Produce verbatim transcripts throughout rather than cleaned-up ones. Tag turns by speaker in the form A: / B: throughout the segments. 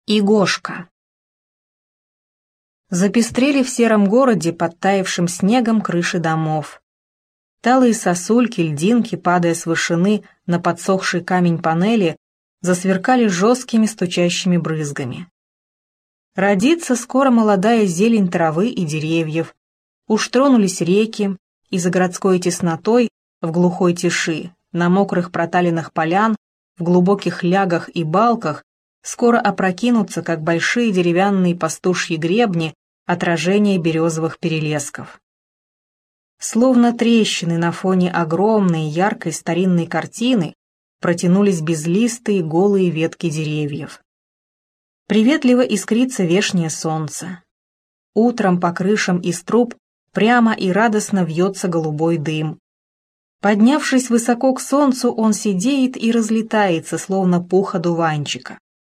A: Игошка. Запестрели в сером городе подтаявшим снегом крыши домов. Талые сосульки, льдинки, падая с вышины на подсохший камень панели, засверкали жесткими стучащими брызгами. Родится скоро молодая зелень травы и деревьев. Уж тронулись реки, и за городской теснотой, в глухой тиши, на мокрых проталинах полян, в глубоких лягах и балках скоро опрокинутся, как большие деревянные пастушьи гребни, отражения березовых перелесков. Словно трещины на фоне огромной яркой старинной картины протянулись безлистые голые ветки деревьев. Приветливо искрится вешнее солнце. Утром по крышам из труб прямо и радостно вьется голубой дым. Поднявшись высоко к солнцу, он сидеет и разлетается, словно пух одуванчика.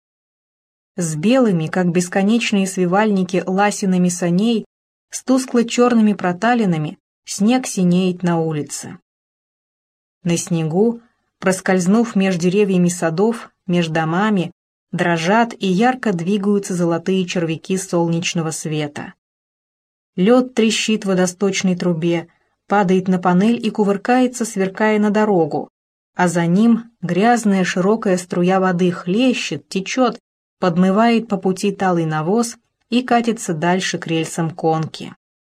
A: С белыми, как бесконечные свивальники, ласинами саней, с тускло-черными проталинами, снег синеет на улице. На снегу, проскользнув меж деревьями садов, меж домами, дрожат и ярко двигаются золотые червяки солнечного света. Лед трещит в водосточной трубе, падает на панель и кувыркается, сверкая на дорогу, а за ним грязная широкая струя воды хлещет, течет, подмывает по пути талый навоз и катится дальше к рельсам конки.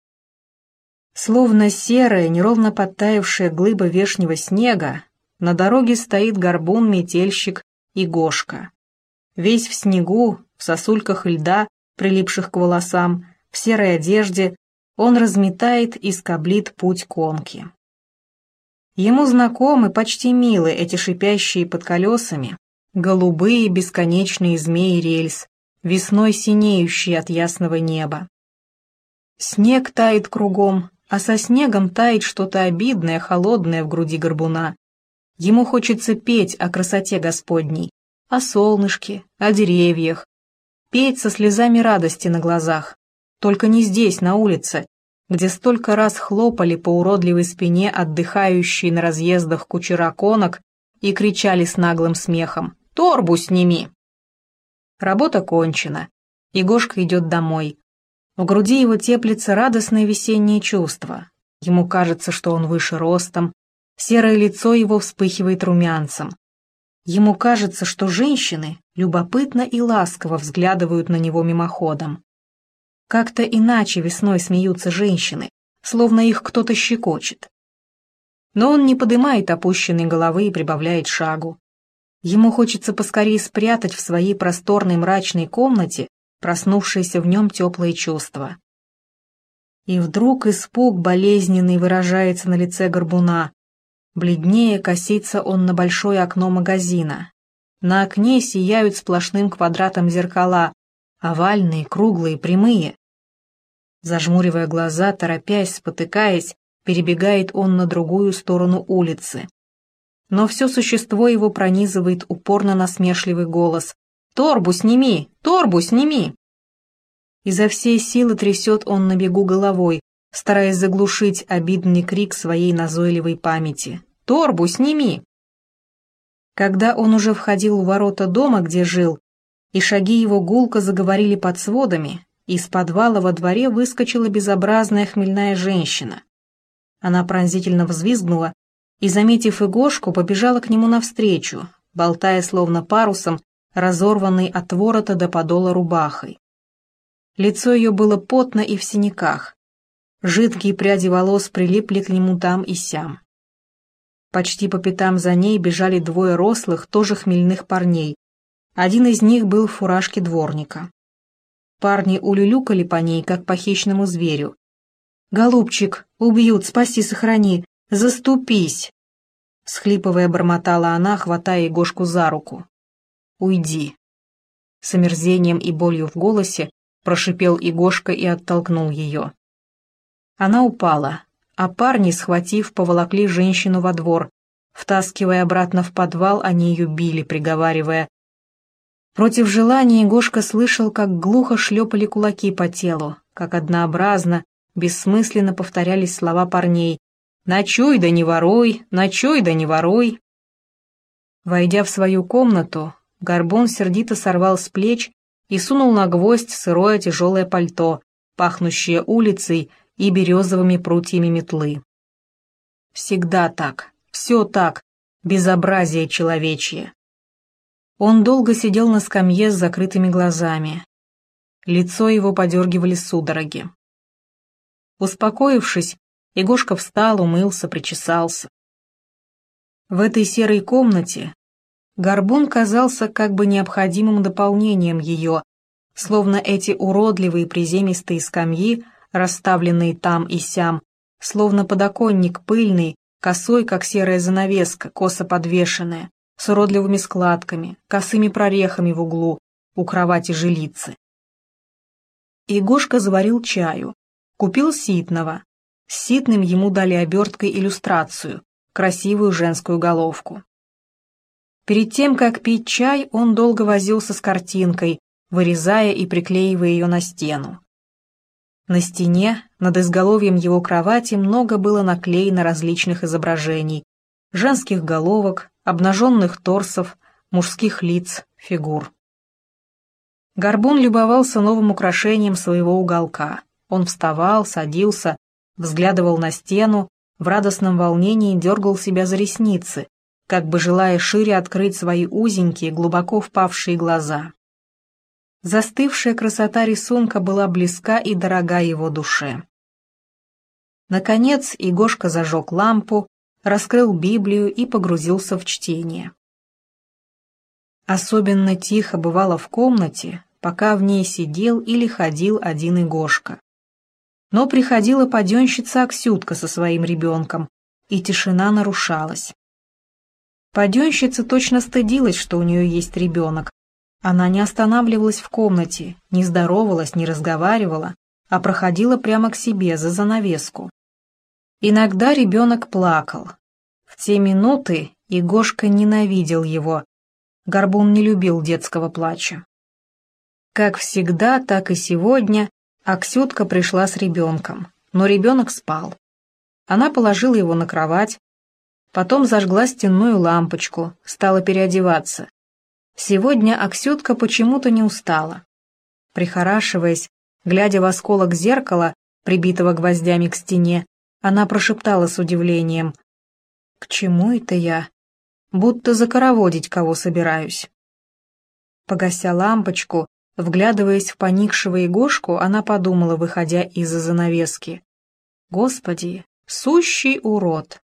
A: Словно серая, неровно подтаявшая глыба вешнего снега, на дороге стоит горбун-метельщик Игошка. Весь в снегу, в сосульках льда, прилипших к волосам, в серой одежде, он разметает и скоблит путь конки. Ему знакомы, почти милы эти шипящие под колесами, голубые бесконечные змеи рельс, весной синеющие от ясного неба. Снег тает кругом, а со снегом тает что-то обидное, холодное в груди горбуна. Ему хочется петь о красоте Господней, о солнышке, о деревьях, петь со слезами радости на глазах, только не здесь, на улице, где столько раз хлопали по уродливой спине отдыхающие на разъездах кучера конок и кричали с наглым смехом: «Торбу сними!». Работа кончена. Игошка идет домой. В груди его теплится радостное весеннее чувство. Ему кажется, что он выше ростом, серое лицо его вспыхивает румянцем. Ему кажется, что женщины любопытно и ласково взглядывают на него мимоходом. Как-то иначе весной смеются женщины, словно их кто-то щекочет. Но он не подымает опущенной головы и прибавляет шагу. Ему хочется поскорее спрятать в своей просторной мрачной комнате проснувшееся в нем теплое чувство. И вдруг испуг болезненный выражается на лице горбуна. Бледнее косится он на большое окно магазина. На окне сияют сплошным квадратом зеркала, овальные, круглые, прямые. Зажмуривая глаза, торопясь, спотыкаясь, перебегает он на другую сторону улицы. Но все существо его пронизывает упорно насмешливый голос: «Торбу сними! Торбу сними!». Изо всей силы трясет он на бегу головой, стараясь заглушить обидный крик своей назойливой памяти: «Торбу сними!». Когда он уже входил у ворота дома, где жил, и шаги его гулко заговорили под сводами, из подвала во дворе выскочила безобразная хмельная женщина. Она пронзительно взвизгнула и, заметив Игошку, побежала к нему навстречу, болтая словно парусом, разорванной от ворота до подола рубахой. Лицо ее было потно и в синяках. Жидкие пряди волос прилипли к нему там и сям. Почти по пятам за ней бежали двое рослых, тоже хмельных парней. Один из них был в фуражке дворника. Парни улюлюкали по ней, как по хищному зверю. «Голубчик, убьют, спаси, сохрани, заступись!» Схлипывая, бормотала она, хватая Игошку за руку. «Уйди!» С омерзением и болью в голосе прошипел Игошка и оттолкнул ее. Она упала, а парни, схватив, поволокли женщину во двор. Втаскивая обратно в подвал, они ее били, приговаривая. Против желания Игошка слышал, как глухо шлепали кулаки по телу, как однообразно, бессмысленно повторялись слова парней: «Ночуй да не воруй, ночуй да не воруй». Войдя в свою комнату, горбун сердито сорвал с плеч и сунул на гвоздь сырое тяжелое пальто, пахнущее улицей и березовыми прутьями метлы. Всегда так, все так, безобразие человечье. Он долго сидел на скамье с закрытыми глазами. Лицо его подергивали судороги. Успокоившись, Егошка встал, умылся, причесался. В этой серой комнате горбун казался как бы необходимым дополнением ее, словно эти уродливые приземистые скамьи, расставленные там и сям, словно подоконник пыльный, косой, как серая занавеска, косо подвешенная, с уродливыми складками, косыми прорехами в углу, у кровати жилицы. Егошка заварил чаю, купил ситного. С ситным ему дали оберткой иллюстрацию, красивую женскую головку. Перед тем, как пить чай, он долго возился с картинкой, вырезая и приклеивая ее на стену. На стене, над изголовьем его кровати, много было наклеено различных изображений, женских головок, обнаженных торсов, мужских лиц, фигур. Горбун любовался новым украшением своего уголка. Он вставал, садился, взглядывал на стену, в радостном волнении дергал себя за ресницы, как бы желая шире открыть свои узенькие, глубоко впавшие глаза. Застывшая красота рисунка была близка и дорога его душе. Наконец Егошка зажег лампу, раскрыл Библию и погрузился в чтение. Особенно тихо бывало в комнате, пока в ней сидел или ходил один Егошка. Но приходила паденщица Аксютка со своим ребенком, и тишина нарушалась. Паденщица точно стыдилась, что у нее есть ребенок. Она не останавливалась в комнате, не здоровалась, не разговаривала, а проходила прямо к себе за занавеску. Иногда ребенок плакал. В те минуты Егошка ненавидел его. Горбун не любил детского плача. Как всегда, так и сегодня Аксютка пришла с ребенком, но ребенок спал. Она положила его на кровать, потом зажгла стенную лампочку, стала переодеваться. Сегодня Аксютка почему-то не устала. Прихорашиваясь, глядя в осколок зеркала, прибитого гвоздями к стене, она прошептала с удивлением: «К чему это я? Будто закороводить кого собираюсь». Погася лампочку, вглядываясь в поникшего Егошку, она подумала, выходя из-за занавески: «Господи, сущий урод!»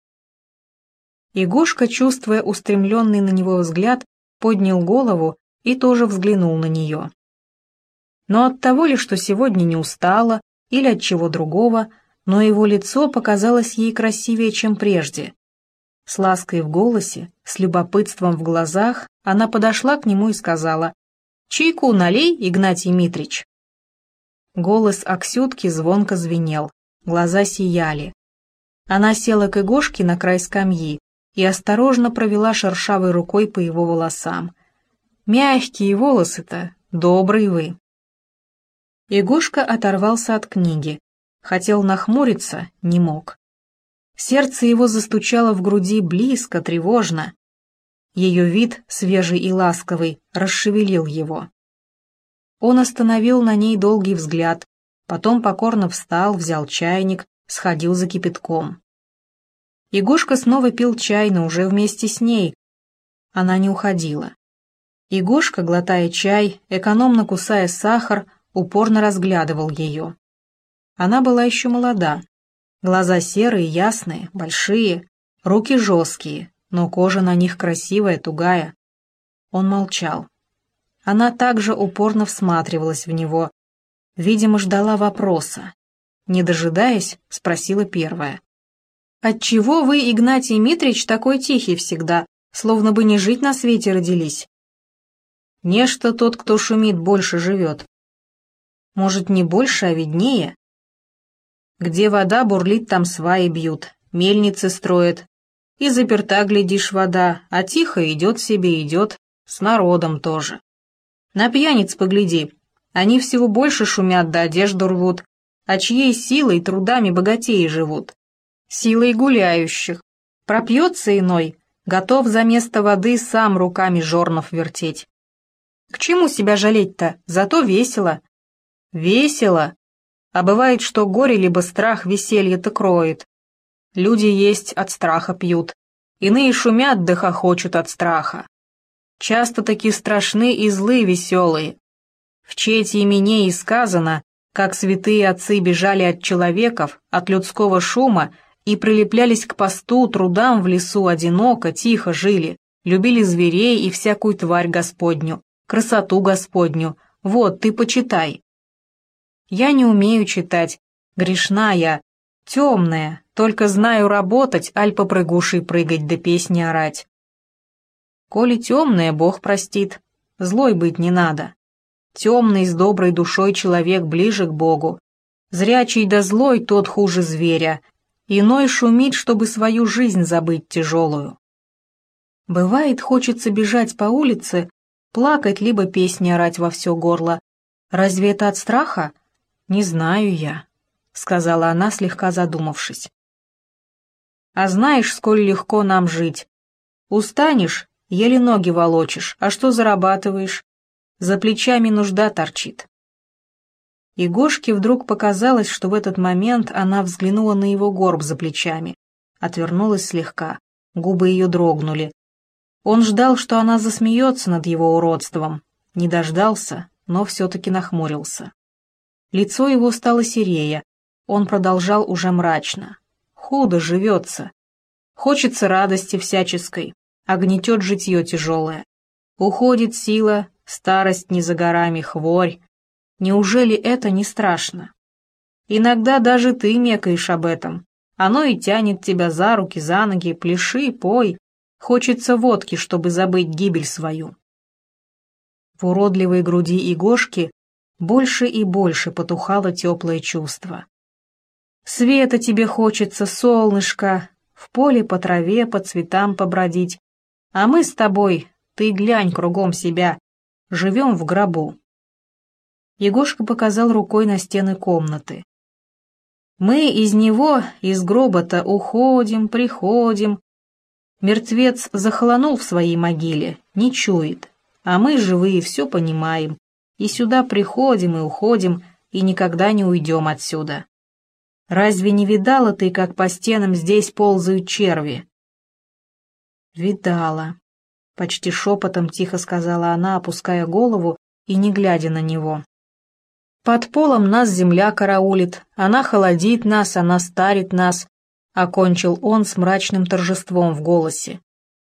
A: Егошка, чувствуя устремленный на него взгляд, поднял голову и тоже взглянул на нее. Но от того ли, что сегодня не устала, или от чего другого, но его лицо показалось ей красивее, чем прежде. С лаской в голосе, с любопытством в глазах, она подошла к нему и сказала: «Чайку налей, Игнатий Митрич». Голос Аксютки звонко звенел, глаза сияли. Она села к Егошке на край скамьи и осторожно провела шершавой рукой по его волосам. «Мягкие волосы-то, добрый вы». Егошка оторвался от книги. Хотел нахмуриться, не мог. Сердце его застучало в груди близко, тревожно. Ее вид, свежий и ласковый, расшевелил его. Он остановил на ней долгий взгляд, потом покорно встал, взял чайник, сходил за кипятком. Егошка снова пил чай, но уже вместе с ней. Она не уходила. Егошка, глотая чай, экономно кусая сахар, упорно разглядывал ее. Она была еще молода. Глаза серые, ясные, большие, руки жесткие, но кожа на них красивая, тугая. Он молчал. Она также упорно всматривалась в него. Видимо, ждала вопроса. Не дожидаясь, спросила первая: «Отчего вы, Игнатий Митрич, такой тихий всегда, словно бы не жить на свете родились?» «Нечто тот, кто шумит, больше живет». «Может, не больше, а виднее?» «Где вода бурлит, там сваи бьют, мельницы строят. И заперта, глядишь, вода, а тихо идет себе, идет, с народом тоже. На пьяниц погляди, они всего больше шумят да одежду рвут, а чьей силой, трудами богатеи живут. Силой гуляющих. Пропьется иной, готов за место воды сам руками жорнов вертеть. К чему себя жалеть-то? Зато весело. Весело? А бывает, что горе либо страх веселье-то кроет. Люди есть от страха пьют. Иные шумят да хохочут от страха. Часто таки страшны и злы веселые. В чете имене и сказано, как святые отцы бежали от человеков, от людского шума и прилеплялись к посту, трудам в лесу одиноко, тихо жили, любили зверей и всякую тварь Господню, красоту Господню. Вот, ты почитай. Я не умею читать, грешна я, темная, только знаю работать, аль попрыгушей прыгать да песни орать. Коли темная, Бог простит, злой быть не надо. Темный с доброй душой человек ближе к Богу. Зрячий да злой тот хуже зверя. Иной шумит, чтобы свою жизнь забыть тяжелую. Бывает, хочется бежать по улице, плакать либо песни орать во все горло. Разве это от страха? Не знаю я, сказала она, слегка задумавшись. А знаешь, сколь легко нам жить. Устанешь, еле ноги волочишь, а что зарабатываешь? За плечами нужда торчит. И Гошке вдруг показалось, что в этот момент она взглянула на его горб за плечами, отвернулась слегка, губы ее дрогнули. Он ждал, что она засмеется над его уродством, не дождался, но все-таки нахмурился. Лицо его стало серее, он продолжал уже мрачно. Худо живется. Хочется радости всяческой, а гнетет житье тяжелое. Уходит сила, старость не за горами, хворь. Неужели это не страшно? Иногда даже ты мекаешь об этом. Оно и тянет тебя за руки, за ноги, пляши, пой. Хочется водки, чтобы забыть гибель свою. В уродливой груди Егошки больше и больше потухало теплое чувство. Света тебе хочется, солнышко, в поле по траве, по цветам побродить. А мы с тобой, ты глянь кругом себя, живем в гробу. Егошка показал рукой на стены комнаты. Мы из него, из гроба-то уходим, приходим. Мертвец захолонул в своей могиле, не чует, а мы, живые, все понимаем, и сюда приходим и уходим, и никогда не уйдем отсюда. Разве не видала ты, как по стенам здесь ползают черви? Видала. Почти шепотом тихо сказала она, опуская голову и не глядя на него. Под полом нас земля караулит, она холодит нас, она старит нас, окончил он с мрачным торжеством в голосе.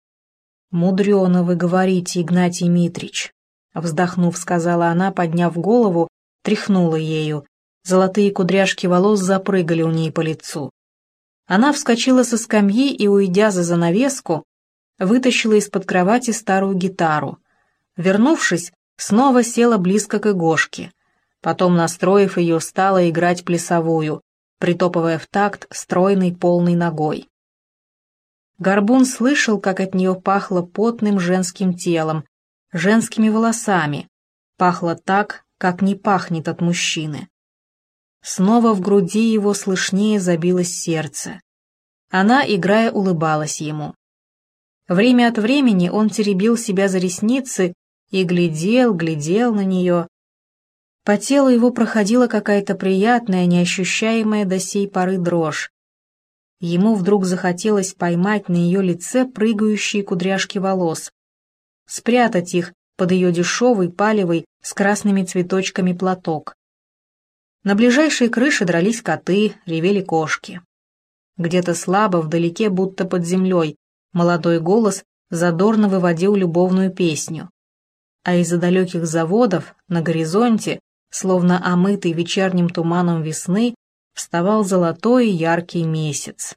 A: Мудрено вы говорите, Игнатий Митрич, вздохнув, сказала она, подняв голову, тряхнула ею. Золотые кудряшки волос запрыгали у ней по лицу. Она вскочила со скамьи и, уйдя за занавеску, вытащила из-под кровати старую гитару. Вернувшись, снова села близко к Егошке. Потом, настроив ее, стала играть плясовую, притопывая в такт стройной полной ногой. Горбун слышал, как от нее пахло потным женским телом, женскими волосами. Пахло так, как не пахнет от мужчины. Снова в груди его слышнее забилось сердце. Она, играя, улыбалась ему. Время от времени он теребил себя за ресницы и глядел, глядел на нее. По телу его проходила какая-то приятная, неощущаемая до сей поры дрожь. Ему вдруг захотелось поймать на ее лице прыгающие кудряшки волос, спрятать их под ее дешевый, палевый, с красными цветочками платок. На ближайшей крыше дрались коты, ревели кошки. Где-то слабо, вдалеке, будто под землей, молодой голос задорно выводил любовную песню. А из-за далеких заводов, на горизонте, словно омытый вечерним туманом весны, вставал золотой яркий месяц.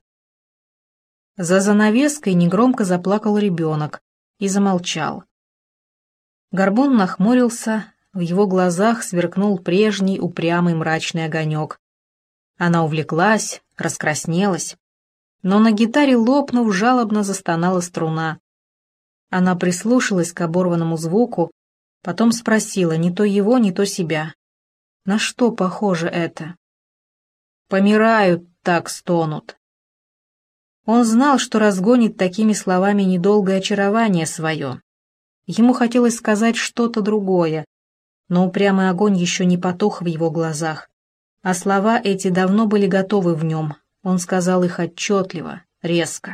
A: За занавеской негромко заплакал ребенок и замолчал. Горбун нахмурился, в его глазах сверкнул прежний упрямый мрачный огонек. Она увлеклась, раскраснелась, но на гитаре, лопнув, жалобно застонала струна. Она прислушалась к оборванному звуку, потом спросила не то его, не то себя. На что похоже это? Помирают, так стонут. Он знал, что разгонит такими словами недолгое очарование свое. Ему хотелось сказать что-то другое, но упрямый огонь еще не потух в его глазах, а слова эти давно были готовы в нем. Он сказал их отчетливо, резко.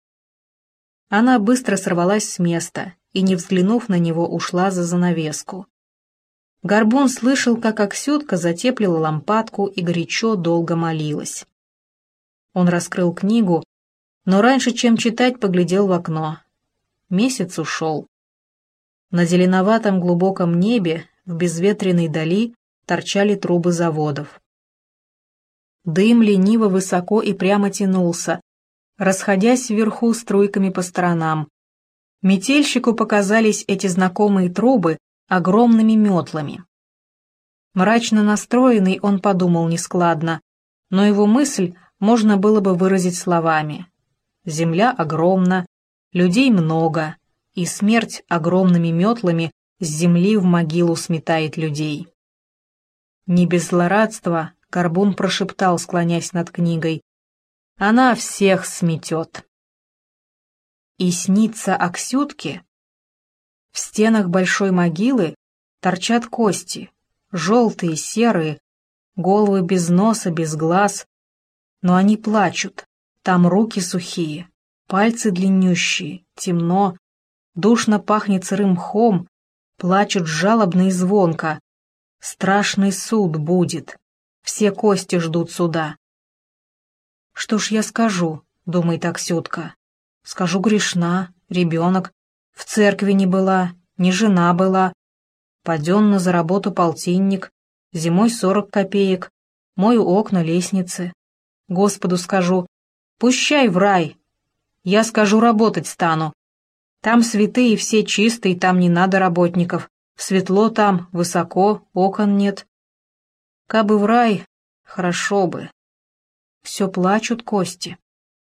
A: Она быстро сорвалась с места и, не взглянув на него, ушла за занавеску. Горбун слышал, как Аксютка затеплила лампадку и горячо долго молилась. Он раскрыл книгу, но раньше, чем читать, поглядел в окно. Месяц ушел. На зеленоватом глубоком небе, в безветренной дали, торчали трубы заводов. Дым лениво высоко и прямо тянулся, расходясь вверху струйками по сторонам. Метельщику показались эти знакомые трубы огромными метлами. Мрачно настроенный, он подумал нескладно, но его мысль можно было бы выразить словами. Земля огромна, людей много, и смерть огромными метлами с земли в могилу сметает людей. Не без злорадства Горбун прошептал, склонясь над книгой: «Она всех сметет». И снится Аксютке. В стенах большой могилы торчат кости, желтые, серые, головы без носа, без глаз, но они плачут, там руки сухие, пальцы длиннющие, темно, душно пахнет сырым мхом, плачут жалобно и звонко. Страшный суд будет, все кости ждут суда. «Что ж я скажу?» — думает Аксютка. «Скажу, грешна, ребенок, в церкви не была, не жена была, паденно за работу полтинник, зимой сорок копеек, мою окна, лестницы. Господу скажу: пущай в рай. Я скажу, работать стану. Там святые все чистые, там не надо работников. Светло там, высоко, окон нет. Кабы в рай, хорошо бы. Все плачут кости».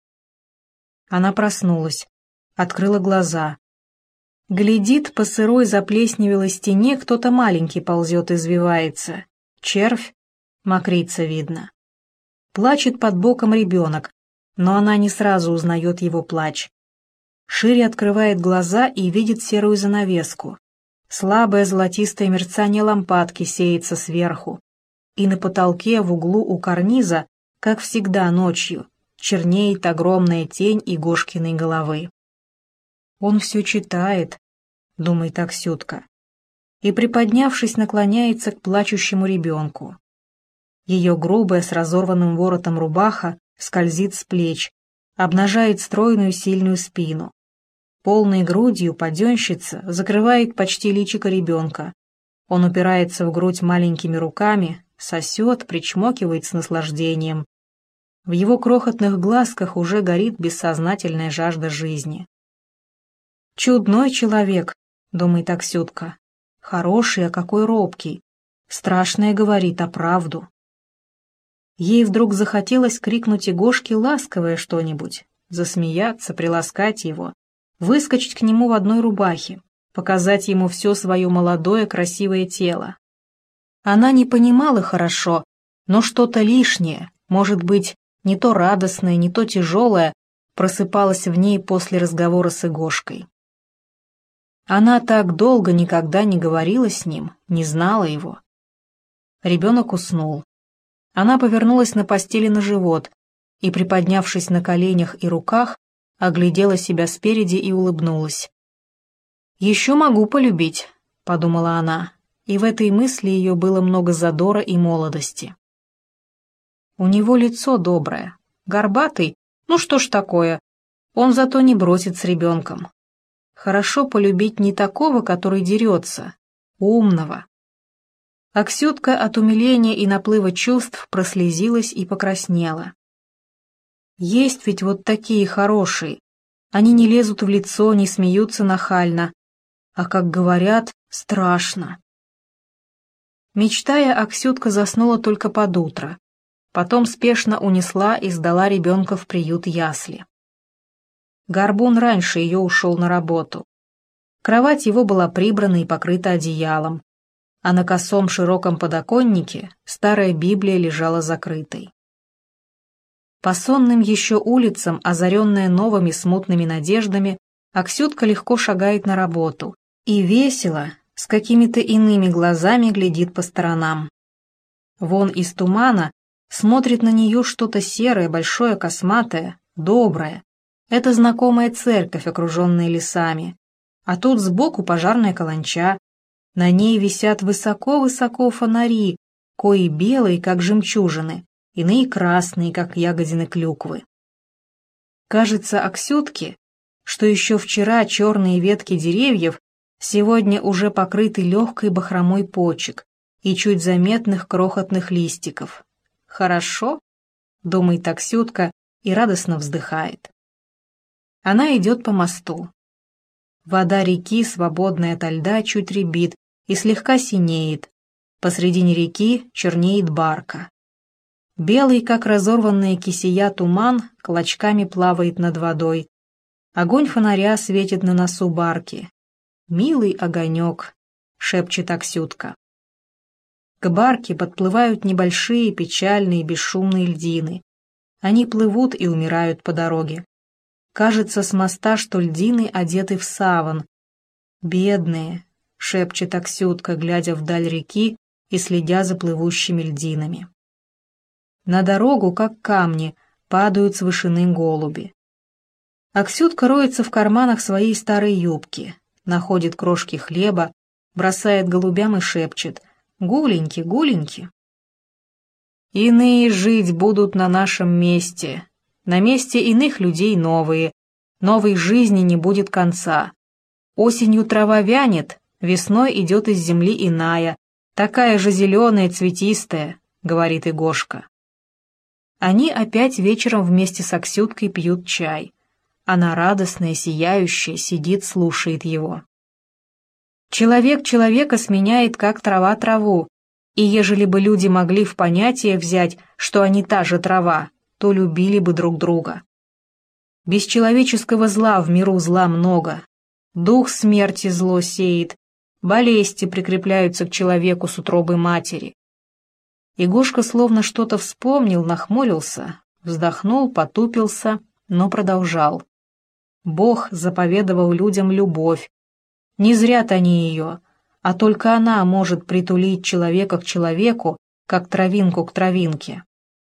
A: Она проснулась, открыла глаза. Глядит, по сырой заплесневелой стене кто-то маленький ползет, извивается. Червь, мокрица видно. Плачет под боком ребенок, но она не сразу узнает его плач. Шире открывает глаза и видит серую занавеску. Слабое золотистое мерцание лампадки сеется сверху. И на потолке в углу у карниза, как всегда ночью, чернеет огромная тень Игошкиной головы. «Он все читает», — думает Аксютка, и, приподнявшись, наклоняется к плачущему ребенку. Ее грубая с разорванным воротом рубаха скользит с плеч, обнажает стройную сильную спину. Полной грудью паденщица закрывает почти личико ребенка. Он упирается в грудь маленькими руками, сосет, причмокивает с наслаждением. В его крохотных глазках уже горит бессознательная жажда жизни. «Чудной человек», — думает Аксютка. «Хороший, а какой робкий. Страшное говорит, а правду». Ей вдруг захотелось крикнуть Игошке ласковое что-нибудь, засмеяться, приласкать его, выскочить к нему в одной рубахе, показать ему все свое молодое красивое тело. Она не понимала хорошо, но что-то лишнее, может быть, не то радостное, не то тяжелое, просыпалось в ней после разговора с Игошкой. Она так долго никогда не говорила с ним, не знала его. Ребенок уснул. Она повернулась на постели на живот и, приподнявшись на коленях и руках, оглядела себя спереди и улыбнулась. «Еще могу полюбить», — подумала она, и в этой мысли ее было много задора и молодости. У него лицо доброе, горбатый, ну что ж такое, он зато не бросит с ребенком. Хорошо полюбить не такого, который дерется, умного. Аксютка от умиления и наплыва чувств прослезилась и покраснела. Есть ведь вот такие хорошие, они не лезут в лицо, не смеются нахально, а как говорят, страшно. Мечтая, Аксютка заснула только под утро. Потом спешно унесла и сдала ребенка в приют ясли. Горбун раньше ее ушел на работу. Кровать его была прибрана и покрыта одеялом, а на косом широком подоконнике старая Библия лежала закрытой. По сонным еще улицам, озаренная новыми смутными надеждами, Аксютка легко шагает на работу и весело, с какими-то иными глазами глядит по сторонам. Вон из тумана смотрит на нее что-то серое, большое, косматое, доброе. Это знакомая церковь, окруженная лесами. А тут сбоку пожарная каланча. На ней висят высоко-высоко фонари, кои белые, как жемчужины, иные красные, как ягодины клюквы. Кажется Аксютке, что еще вчера черные ветки деревьев сегодня уже покрыты легкой бахромой почек и чуть заметных крохотных листиков. «Хорошо», — думает Аксютка и радостно вздыхает. Она идет по мосту. Вода реки, свободная ото льда, чуть рябит и слегка синеет. Посредине реки чернеет барка. Белый, как разорванная кисея, туман клочками плавает над водой. Огонь фонаря светит на носу барки. «Милый огонек», — шепчет Аксютка. К барке подплывают небольшие, печальные, бесшумные льдины. Они плывут и умирают по дороге. Кажется с моста, что льдины одеты в саван. «Бедные», — шепчет Аксютка, глядя вдаль реки и следя за плывущими льдинами. На дорогу, как камни, падают с вышины голуби. Аксютка роется в карманах своей старой юбки, находит крошки хлеба, бросает голубям и шепчет: «Гуленьки, гуленьки». «Иные жить будут на нашем месте, на месте иных людей новые, новой жизни не будет конца. Осенью трава вянет, весной идет из земли иная, такая же зеленая, цветистая», — говорит Игошка. Они опять вечером вместе с Аксюткой пьют чай. Она радостная, сияющая, сидит, слушает его. «Человек человека сменяет, как трава траву, и ежели бы люди могли в понятие взять, что они та же трава, то любили бы друг друга. Без человеческого зла в миру зла много. Дух смерти зло сеет, болезни прикрепляются к человеку с утробы матери». Игошка словно что-то вспомнил, нахмурился, вздохнул, потупился, но продолжал. Бог заповедовал людям любовь. Не зрят они ее, а только она может притулить человека к человеку, как травинку к травинке.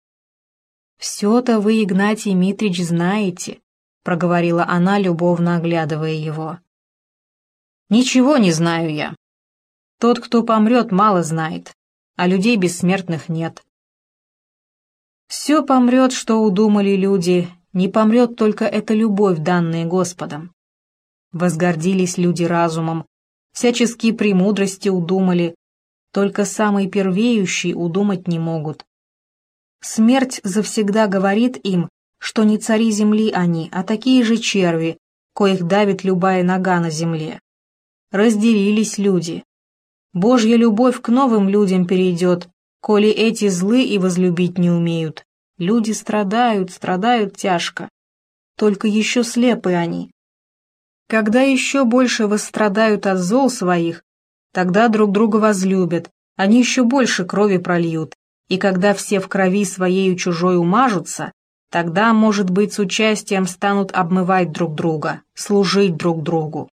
A: «Все-то вы, Игнатий Митрич, знаете», — проговорила она, любовно оглядывая его. «Ничего не знаю я. Тот, кто помрет, мало знает, а людей бессмертных нет. Все помрет, что удумали люди, не помрет только эта любовь, данная Господом. Возгордились люди разумом, всяческие премудрости удумали, только самые первеющие удумать не могут. Смерть завсегда говорит им, что не цари земли они, а такие же черви, коих давит любая нога на земле. Разделились люди. Божья любовь к новым людям перейдет, коли эти злы и возлюбить не умеют. Люди страдают, страдают тяжко. Только еще слепы они. Когда еще больше восстрадают от зол своих, тогда друг друга возлюбят, они еще больше крови прольют, и когда все в крови своею чужой умажутся, тогда, может быть, с участием станут обмывать друг друга, служить друг другу.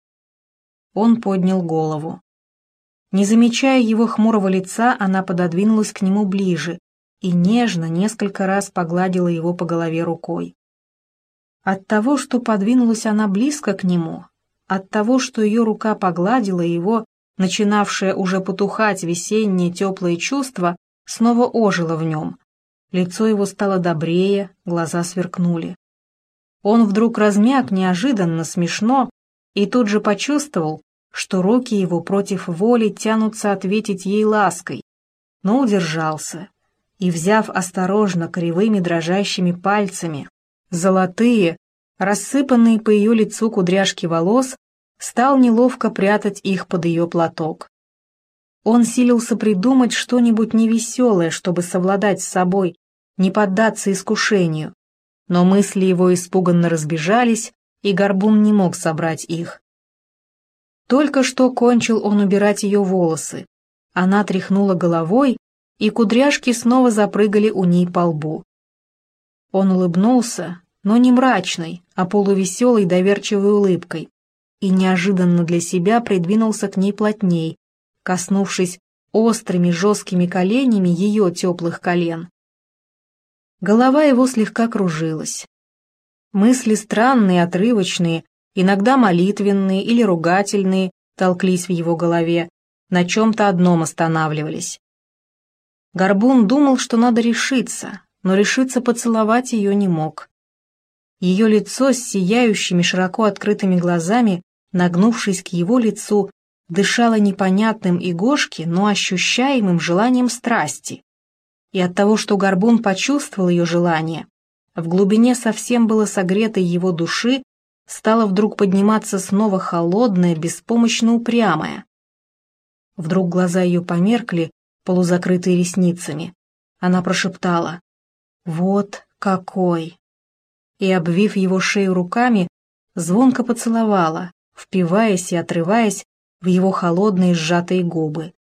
A: Он поднял голову. Не замечая его хмурого лица, она пододвинулась к нему ближе и нежно несколько раз погладила его по голове рукой. От того, что подвинулась она близко к нему, от того, что ее рука погладила его, начинавшее уже потухать весеннее теплое чувство, снова ожило в нем. Лицо его стало добрее, глаза сверкнули. Он вдруг размяк неожиданно, смешно, и тут же почувствовал, что руки его против воли тянутся ответить ей лаской, но удержался, и, взяв осторожно кривыми дрожащими пальцами золотые, рассыпанные по ее лицу кудряшки волос, стал неловко прятать их под ее платок. Он силился придумать что-нибудь невеселое, чтобы совладать с собой, не поддаться искушению, но мысли его испуганно разбежались, и Горбун не мог собрать их. Только что кончил он убирать ее волосы. Она тряхнула головой, и кудряшки снова запрыгали у ней по лбу. Он улыбнулся, но не мрачной, а полувеселой доверчивой улыбкой, и неожиданно для себя придвинулся к ней плотней, коснувшись острыми жесткими коленями ее теплых колен. Голова его слегка кружилась. Мысли странные, отрывочные, иногда молитвенные или ругательные, толклись в его голове, на чем-то одном останавливались. Горбун думал, что надо решиться, но решиться поцеловать ее не мог. Ее лицо с сияющими широко открытыми глазами, нагнувшись к его лицу, дышало непонятным игошке, но ощущаемым желанием страсти. И от того, что Горбун почувствовал ее желание, в глубине совсем было согретой его души, стало вдруг подниматься снова холодное, беспомощно упрямое. Вдруг глаза ее померкли, полузакрытые ресницами. Она прошептала: «Вот какой!» и, обвив его шею руками, звонко поцеловала, впиваясь и отрываясь в его холодные сжатые губы.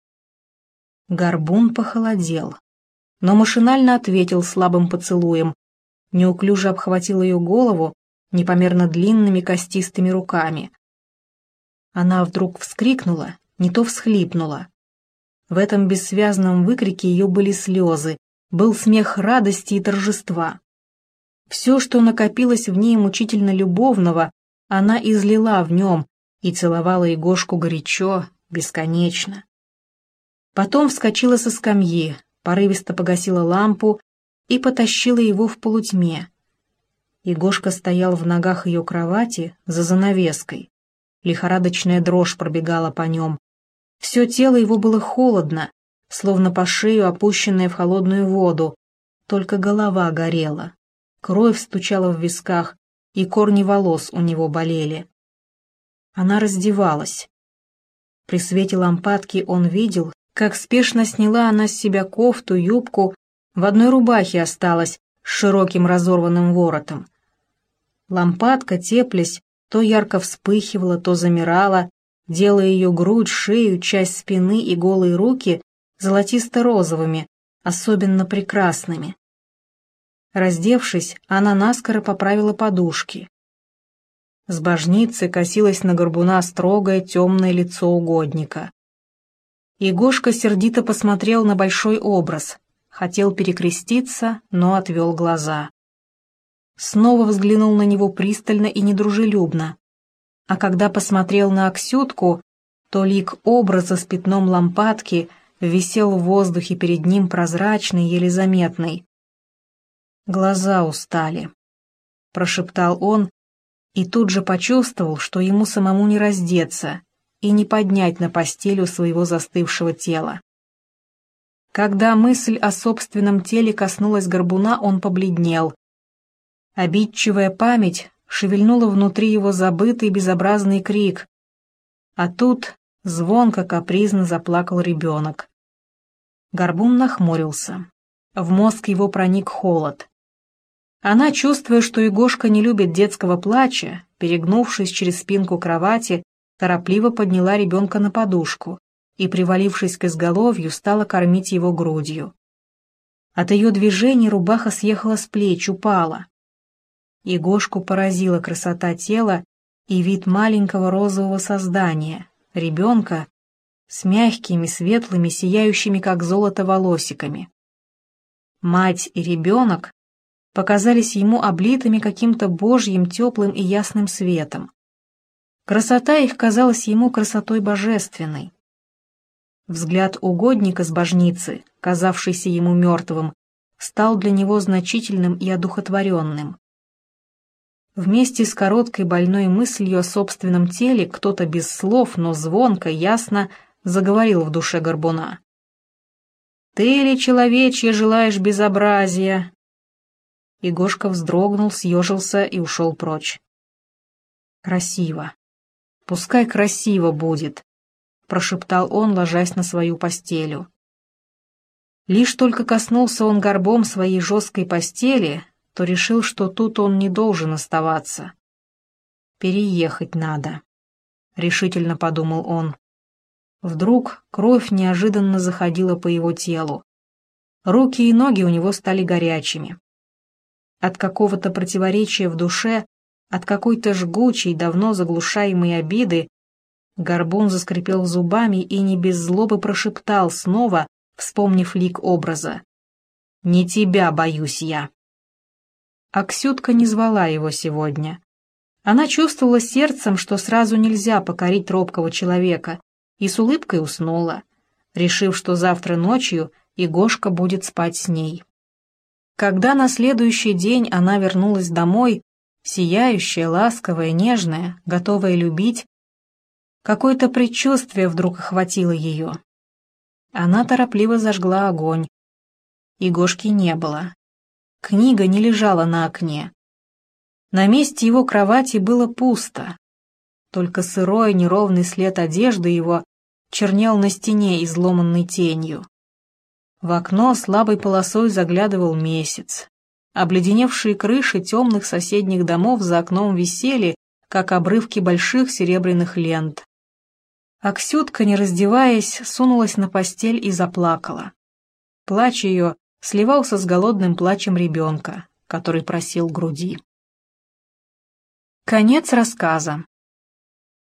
A: Горбун похолодел, но машинально ответил слабым поцелуем, неуклюже обхватил ее голову непомерно длинными костистыми руками. Она вдруг вскрикнула, не то всхлипнула. В этом бессвязном выкрике ее были слезы, был смех радости и торжества. Все, что накопилось в ней мучительно любовного, она излила в нем и целовала Егошку горячо, бесконечно. Потом вскочила со скамьи, порывисто погасила лампу и потащила его в полутьме. Егошка стоял в ногах ее кровати за занавеской. Лихорадочная дрожь пробегала по нем. Все тело его было холодно, словно по шею опущенное в холодную воду, только голова горела. Кровь стучала в висках, и корни волос у него болели. Она раздевалась. При свете лампадки он видел, как спешно сняла она с себя кофту, юбку, в одной рубахе осталась с широким разорванным воротом. Лампадка, теплясь, то ярко вспыхивала, то замирала, делая ее грудь, шею, часть спины и голые руки золотисто-розовыми, особенно прекрасными. Раздевшись, она наскоро поправила подушки. С божницы косилось на Горбуна строгое темное лицо угодника. Егошка сердито посмотрел на большой образ, хотел перекреститься, но отвел глаза. Снова взглянул на него пристально и недружелюбно, а когда посмотрел на Аксютку, то лик образа с пятном лампадки висел в воздухе перед ним прозрачный, еле заметный. «Глаза устали», — прошептал он, и тут же почувствовал, что ему самому не раздеться и не поднять на постель у своего застывшего тела. Когда мысль о собственном теле коснулась Горбуна, он побледнел. Обидчивая память шевельнула внутри его забытый безобразный крик, а тут звонко капризно заплакал ребенок. Горбун нахмурился. В мозг его проник холод. Она, чувствуя, что Егошка не любит детского плача, перегнувшись через спинку кровати, торопливо подняла ребенка на подушку и, привалившись к изголовью, стала кормить его грудью. От ее движений рубаха съехала с плеч, упала. Егошку поразила красота тела и вид маленького розового создания, ребенка, с мягкими, светлыми, сияющими, как золото, волосиками. Мать и ребенок показались ему облитыми каким-то божьим теплым и ясным светом. Красота их казалась ему красотой божественной. Взгляд угодника с божницы, казавшийся ему мертвым, стал для него значительным и одухотворенным. Вместе с короткой больной мыслью о собственном теле кто-то без слов, но звонко, ясно заговорил в душе Горбуна. «Ты ли, человечье, желаешь безобразия?» Егошка вздрогнул, съежился и ушел прочь. «Красиво. Пускай красиво будет», — прошептал он, ложась на свою постелю. Лишь только коснулся он горбом своей жесткой постели, то решил, что тут он не должен оставаться. «Переехать надо», — решительно подумал он. Вдруг кровь неожиданно заходила по его телу. Руки и ноги у него стали горячими. От какого-то противоречия в душе от какой-то жгучей, давно заглушаемой обиды, Горбун заскрипел зубами и не без злобы прошептал снова, вспомнив лик образа: «Не тебя боюсь я». Аксютка не звала его сегодня. Она чувствовала сердцем, что сразу нельзя покорить робкого человека, и с улыбкой уснула, решив, что завтра ночью и Гошка будет спать с ней. Когда на следующий день она вернулась домой, сияющая, ласковая, нежная, готовая любить, какое-то предчувствие вдруг охватило ее. Она торопливо зажгла огонь. И Гошки не было. Книга не лежала на окне. На месте его кровати было пусто. Только сырой неровный след одежды его чернел на стене изломанной тенью. В окно слабой полосой заглядывал месяц. Обледеневшие крыши темных соседних домов за окном висели, как обрывки больших серебряных лент. Аксютка, не раздеваясь, сунулась на постель и заплакала. Плач ее сливался с голодным плачем ребенка, который просил груди. Конец рассказа.